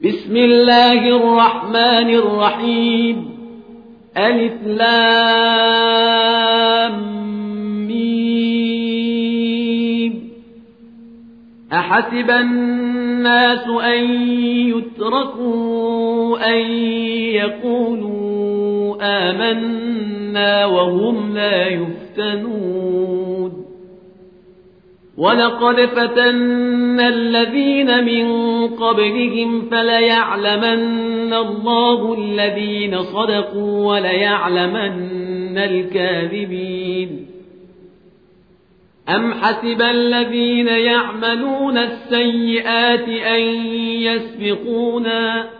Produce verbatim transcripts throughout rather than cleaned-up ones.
بسم الله الرحمن الرحيم ألف لام ميم أحسب الناس أن يتركوا أن يقولوا آمنا وهم لا يفتنون ولقد فتنا الذين من قبلهم فليعلمن الله الذين صدقوا وليعلمن الكاذبين أم حسب الذين يعملون السيئات أن يسبقونا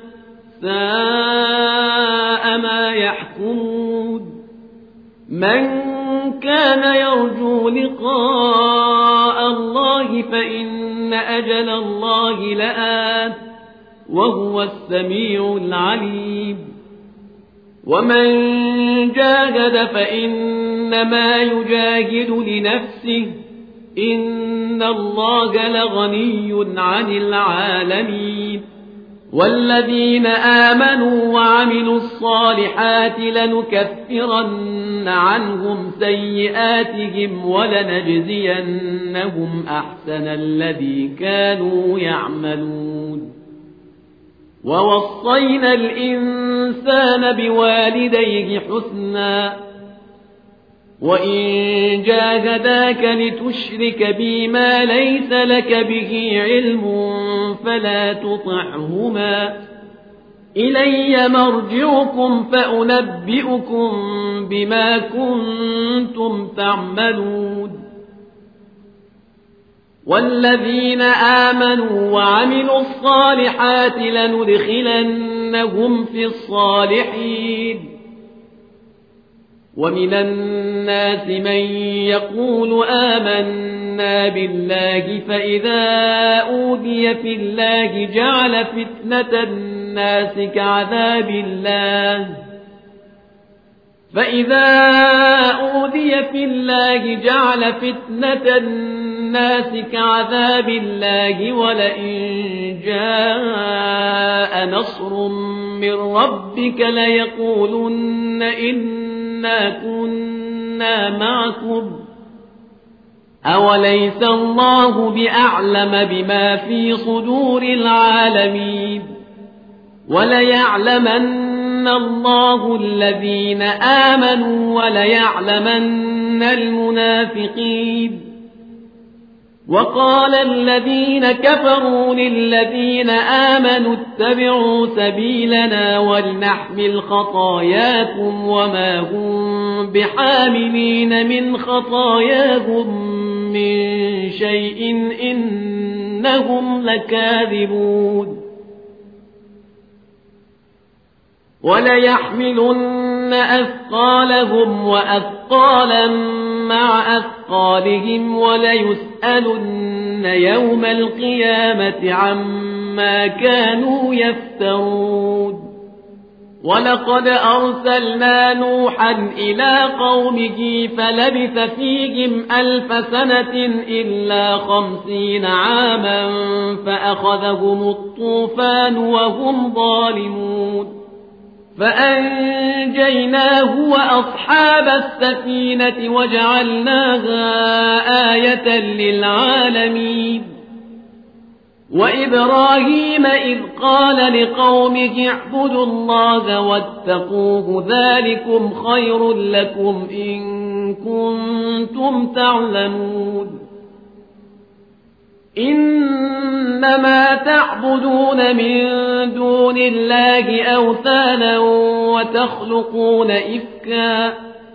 ساء ما يحكمون من كان يرجو لقاء الله فإن أجل الله لآت وهو السميع العليم ومن جاهد فإنما يجاهد لنفسه إن الله لغني عن العالمين والذين آمنوا وعملوا الصالحات لنكفرن عنهم سيئاتهم ولنجزينهم أحسن الذي كانوا يعملون ووصينا الإنسان بوالديه حسنا وإن جاهداك لتشرك بي ما ليس لك به علم فلا تطعهما إلي مرجعكم فأنبئكم بما كنتم تعملون والذين آمنوا وعملوا الصالحات لندخلنهم في الصالحين ومن الناس من يقول آمنا بالله فإذا أوذي في الله جعل فتنة الناس كعذاب الله فإذا أوذي في الله جعل فتنة الناس كعذاب الله ولئن جاء نصر من ربك ليقولن إنا كنا معكم أوليس الله بأعلم بما في صدور العالمين وليعلمن الله الذين آمنوا وليعلمن المنافقين وقال الذين كفروا للذين آمنوا اتبعوا سبيلنا ولنحمل خطاياكم وما هم بحاملين من خطاياهم من شيء إنهم لكاذبون وليحملن أثقالهم وأثقالا مع أثقالهم وليسألن يوم القيامة عما كانوا يفترون ولقد أرسلنا نوحا إلى قومه فلبث فيهم ألف سنة إلا خمسين عاما فأخذهم الطوفان وهم ظالمون فأنجيناه وأصحاب السفينة وجعلناها آية للعالمين وإبراهيم إذ قال لقومه اعبدوا الله واتقوه ذلكم خير لكم إن كنتم تعلمون إنما تعبدون من دون الله أوثانا وتخلقون إفكا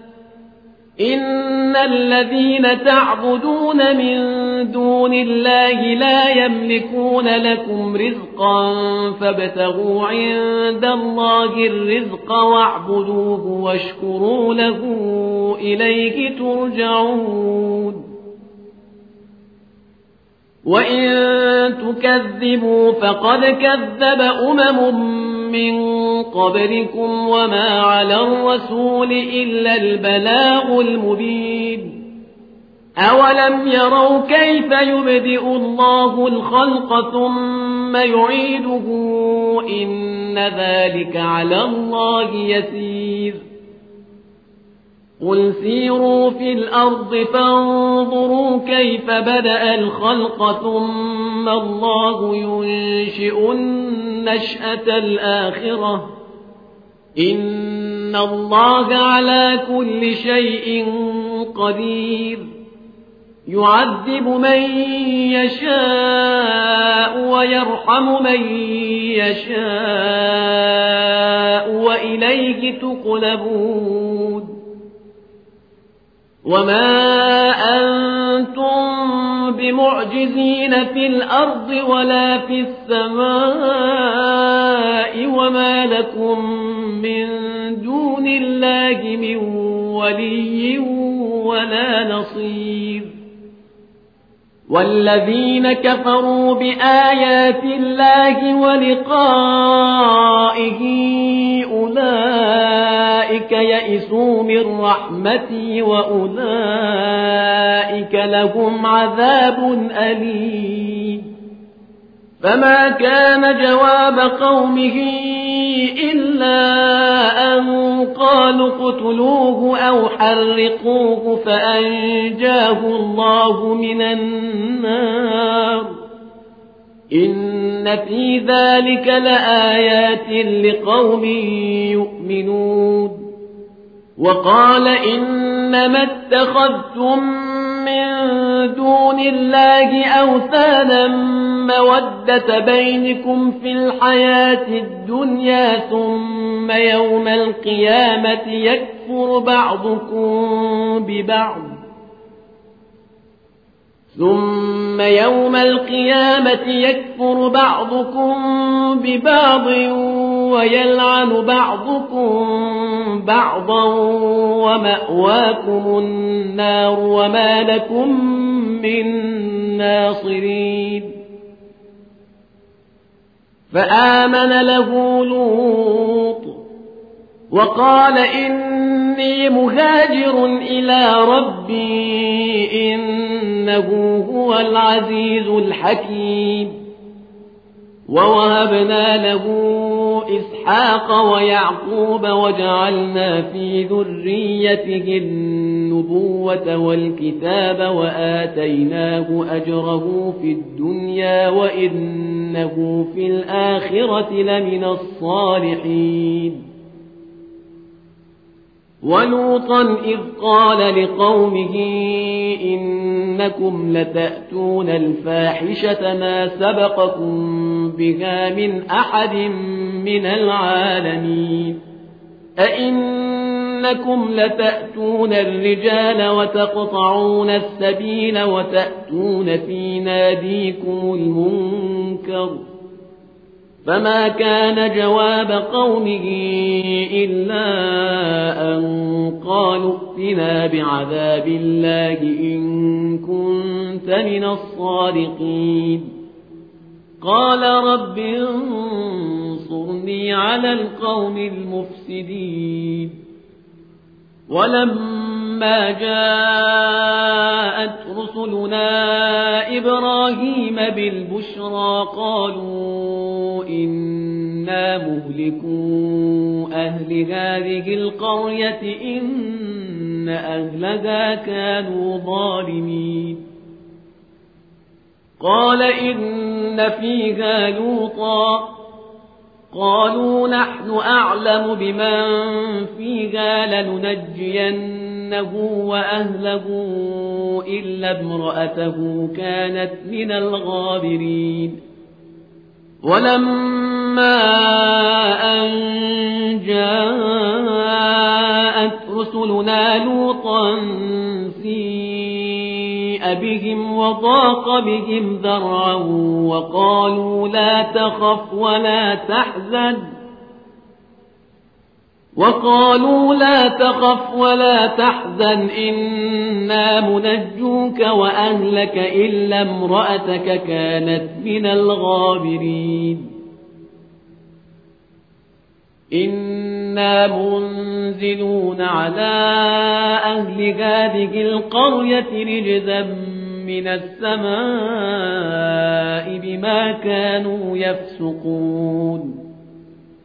إن الذين تعبدون من دون الله لا يملكون لكم رزقا فابتغوا عند الله الرزق واعبدوه واشكروا له إليه ترجعون وإن تكذبوا فقد كذب أمم من قبلكم وما على الرسول إلا البلاغ المبين أولم يروا كيف يبدئ الله الخلق ثم يعيده إن ذلك على الله يسير قل سيروا في الأرض فانظروا كيف بدأ الخلق ثم الله ينشئ النشأة الآخرة إن الله على كل شيء قدير يعذب من يشاء ويرحم من يشاء وإليه تقلبون وما أنتم بمعجزين في الأرض ولا في السماء وما لكم من دون الله من ولي ولا نصير والذين كفروا بآيات الله ولقائه أولئك يئسوا من رحمتي وأولئك لهم عذاب أليم فما كان جواب قومه إلا أن قالوا اقتلوه أو حرقوه فأنجاه الله من النار إن في ذلك لآيات لقوم يؤمنون وقال إنما اتخذتم من دون الله أوثانا مودة بينكم في الحياة الدنيا ثم يوم القيامة يكفر بعضكم ببعض ثم يوم القيامة يكفر بعضكم ببعض ويلعن بعضكم بعضا ومأواكم النار وما لكم من ناصرين فآمن له لوط وقال إني مهاجر إلى ربي إنه هو العزيز الحكيم ووهبنا له إسحاق ويعقوب وجعلنا في ذريته النبوة والكتاب وآتيناه أجره في الدنيا وإنه في الآخرة لمن الصالحين ولوطا إذ قال لقومه إنكم لتأتون الفاحشة ما سبقكم بها من أحد من العالمين أئنكم لتأتون الرجال وتقطعون السبيل وتأتون في ناديكم المنكر فما كان جواب قومه إلا أن قالوا ائتنا بعذاب الله إن كنت من الصادقين قال رب انصرني على القوم المفسدين ولما جاءت رسلنا إبراهيم بالبشرى قالوا إنا مهلكو أهل هذه القرية إن أهلها كانوا ظالمين قال إن فيها لوطا قالوا نحن أعلم بمن فيها لننجينه وأهله إلا امرأته كانت من الغابرين ولما أن جاءت رسلنا لوطا سيء بهم وضاق بهم ذرعا وقالوا لا تخف ولا تحزن وقالوا لا تخف ولا تحزن إنا منجوك وأهلك إلا امرأتك كانت من الغابرين إنا منزلون على أهل هذه القرية رجزا من السماء بما كانوا يفسقون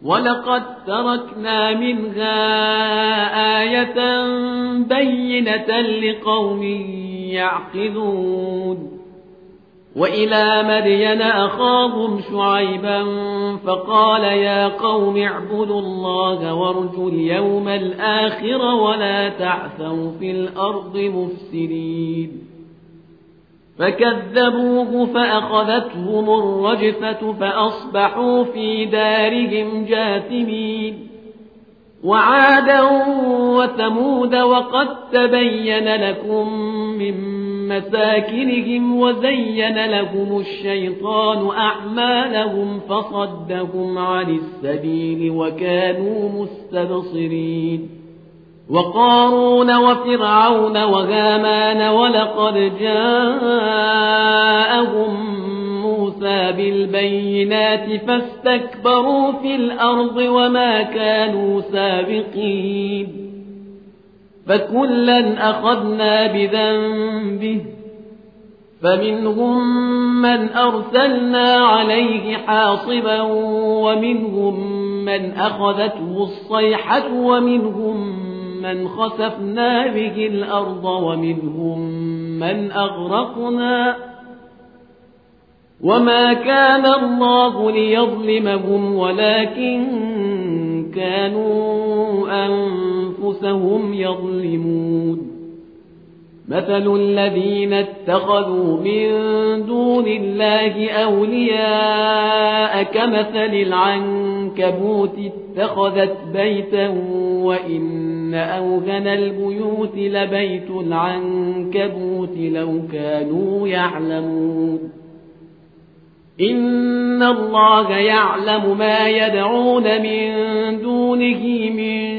ولقد تركنا منها آية بينة لقوم يعقلون وإلى مدين أخاهم شعيبا فقال يا قوم اعبدوا الله وارجوا اليوم الآخر ولا تعثوا في الأرض مفسدين فكذبوه فأخذتهم الرجفة فأصبحوا في دارهم جاثمين وعادا وثمود وقد تبين لكم من مساكنهم وزين لهم الشيطان أعمالهم فصدهم عن السبيل وكانوا مستبصرين وقارون وفرعون وهامان ولقد جاءهم موسى بالبينات فاستكبروا في الأرض وما كانوا سابقين فكلا أخذنا بذنبه فمنهم من أرسلنا عليه حاصبا ومنهم من أخذته الصيحة ومنهم من خسفنا به الأرض ومنهم من أغرقنا وما كان الله ليظلمهم ولكن كانوا أنفسهم يظلمون مثل الذين اتخذوا من دون الله أولياء كمثل العنكبوت اتخذت بيتا وإن أوهن البيوت لبيت العنكبوت لو كانوا يعلمون إن الله يعلم ما يدعون من دونه من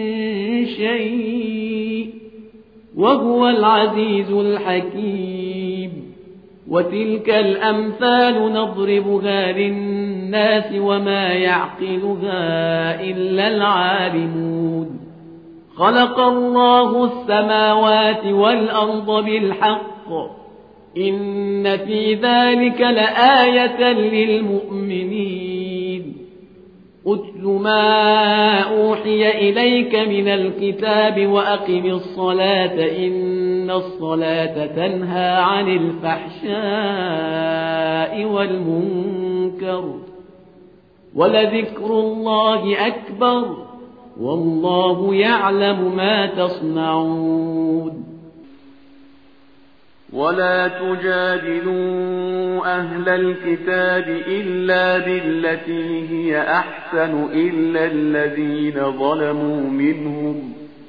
شيء وهو العزيز الحكيم وتلك الأمثال نضربها للناس وما يعقلها إلا العالمون خلق الله السماوات والأرض بالحق إن في ذلك لآية للمؤمنين أتل ما أوحي إليك من الكتاب وأقم الصلاة إن الصلاة تنهى عن الفحشاء والمنكر ولذكر الله أكبر والله يعلم ما تصنعون ولا تجادلوا أهل الكتاب إلا بالتي هي أحسن إلا الذين ظلموا منهم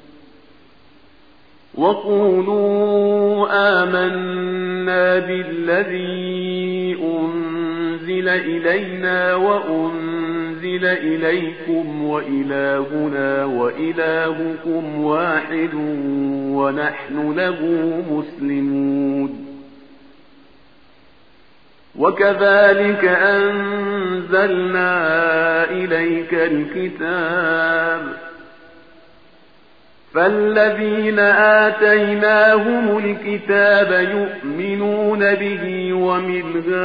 وقولوا آمنا بالذي أنزل إلينا وأنزل إليكم وإلهنا وإلهكم واحد ونحن له مسلمون وكذلك أنزلنا إليك الكتاب فالذين آتيناهم الكتاب يؤمنون به ومن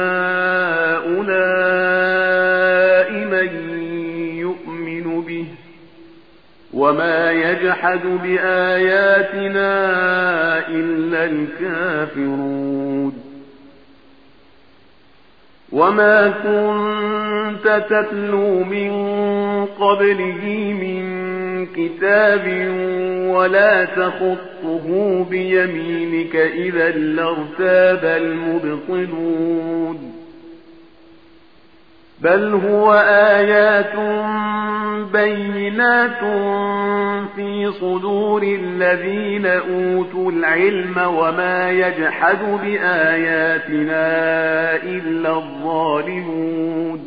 هؤلاء من يؤمن به وما يجحد بآياتنا إلا الكافرون وما كنت تتلو من قبله من كتاب ولا تخطه بيمينك إذا لارتاب المبطلون بل هو آيات بينات في صدور الذين أوتوا العلم وما يجحد بآياتنا إلا الظالمون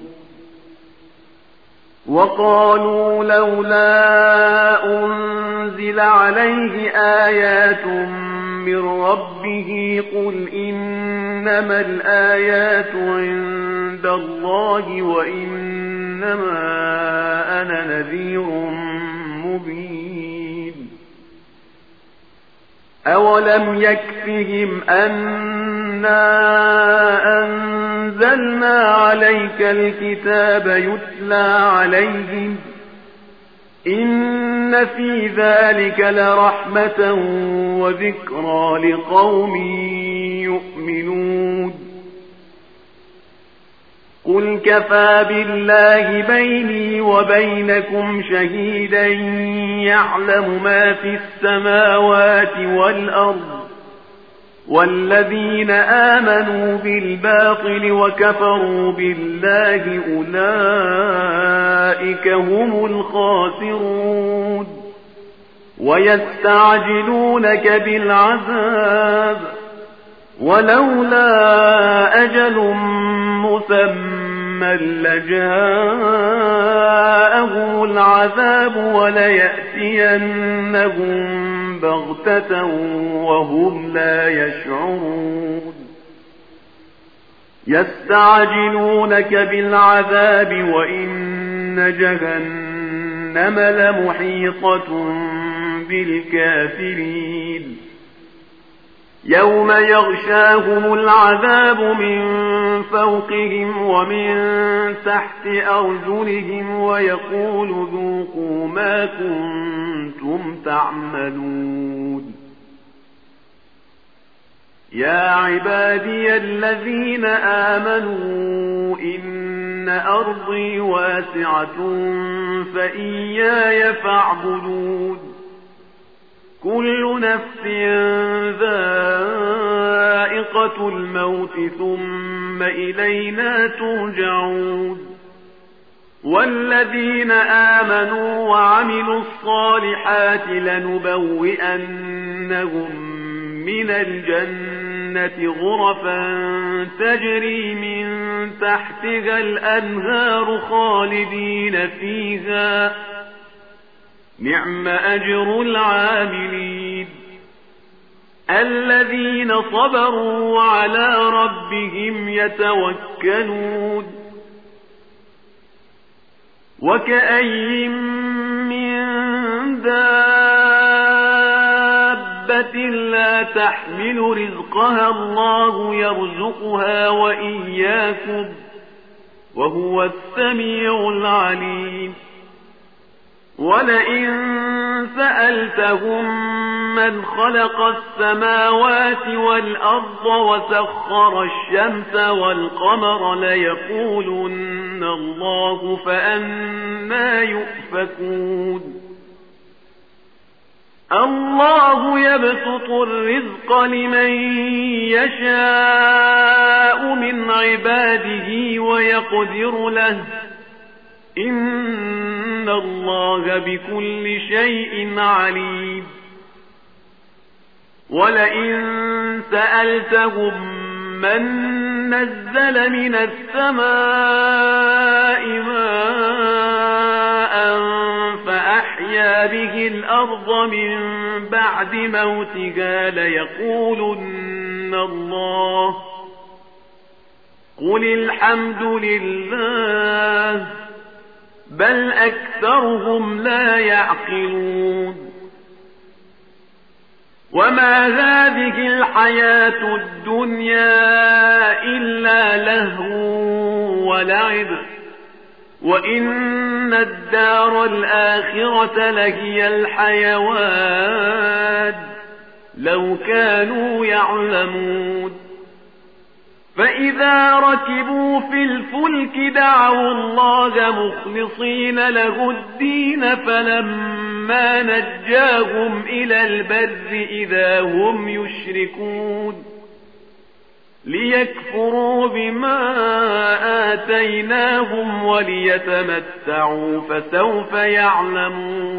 وقالوا لولا أنزل عليه آيات من ربه قل إنما الآيات عند الله وإنما أنا نذير مبين أولم يكفهم أنا أنزلنا عليك الكتاب يتلى عليهم إن في ذلك لرحمة وذكرى لقوم يؤمنون قل كفى بالله بيني وبينكم شهيدا يعلم ما في السماوات والأرض والذين آمنوا بالباطل وكفروا بالله أولئك هم الخاسرون ويستعجلونك بالعذاب ولولا أجل مسمى لجاءهم العذاب وليأتينهم بغتة وهم لا يشعرون يستعجلونك بالعذاب وإن جهنم لمحيطة بالكافرين يوم يغشاهم العذاب من فوقهم ومن تحت أرجلهم ويقول ذوقوا ما كنتم تعملون يا عبادي الذين آمنوا إن أرضي واسعة فإياي فاعبدون كل نفس ذائقة الموت ثم إلينا ترجعون والذين آمنوا وعملوا الصالحات لنبوئنهم من الجنة غرفا تجري من تحتها الأنهار خالدين فيها نعم أجر العاملين الذين صبروا وعلى ربهم يتوكلون وكأي من دابة لا تحمل رزقها الله يرزقها وإياكم وهو السميع العليم ولئن سألتهم من خلق السماوات والأرض وسخر الشمس والقمر ليقولن الله فأنى يؤفكون الله يبسط الرزق لمن يشاء من عباده ويقدر له إن الله بكل شيء عليم ولئن سألتهم من نزل من السماء ماء فأحيا به الأرض من بعد موتها ليقولن الله قل الحمد لله بل أكثرهم لا يعقلون وما هذه الحياة الدنيا إلا لهو ولعب وإن الدار الآخرة لهي الحيوان لو كانوا يعلمون فإذا ركبوا في الفلك دعوا الله مخلصين له الدين فلما نجاهم إلى البر إذا هم يشركون ليكفروا بما آتيناهم وليتمتعوا فسوف يعلمون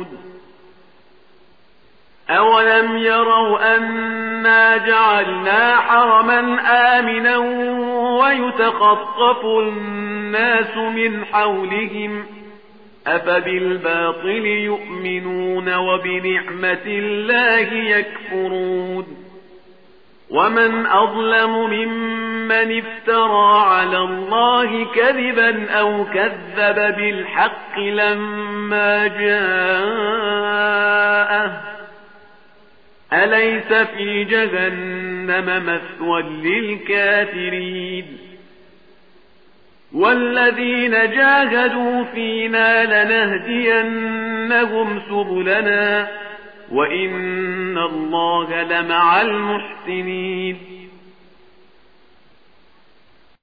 أولم يروا أنا جعلنا حرما آمنا ويتخطف الناس من حولهم أفبالباطل يؤمنون وبنعمة الله يكفرون ومن أظلم ممن افترى على الله كذبا أو كذب بالحق لما جاءه أليس في جهنم مثوى للكافرين والذين جاهدوا فينا لنهدينهم سبلنا وإن الله لمع المحسنين